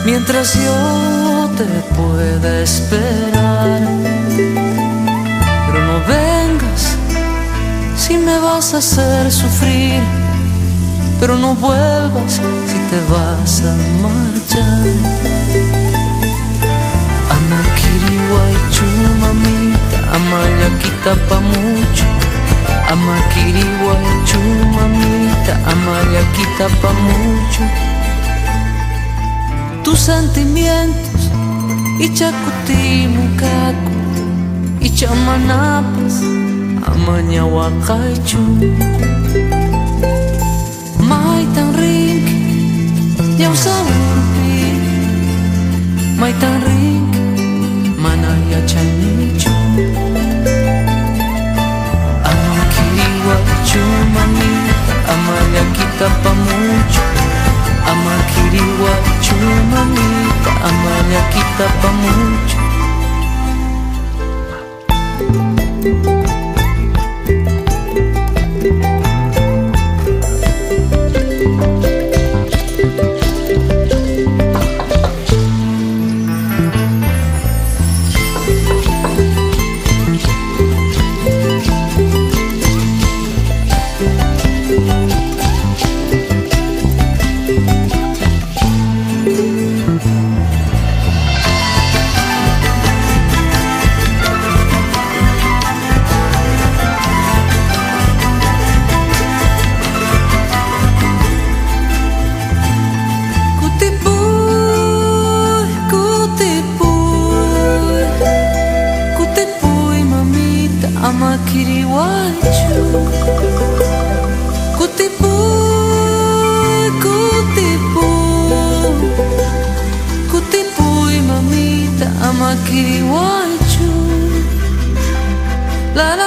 mientras yo te pueda esperar. Pero no vengas si me vas a hacer sufrir, pero no vuelvas si te vas a marchar. Amakiriwaichu mamita, amayaquita pa mucho. Amakiriwaichu mamita, amayaquita pa mucho. Tus sentimientos y chacuti mucaco y chamanapas amañahuacaichu. Maitan rinki yausaurpi, maitan rinki manayachanichu. Amakiriwaichu mamita, amayaquita pa mucho. Amakiriwaichu mamita, amayaquita pa mucho. Amakiriwaichu, kutipuy, kutipuy, kutipuy mamita, amakiriwaichu. La la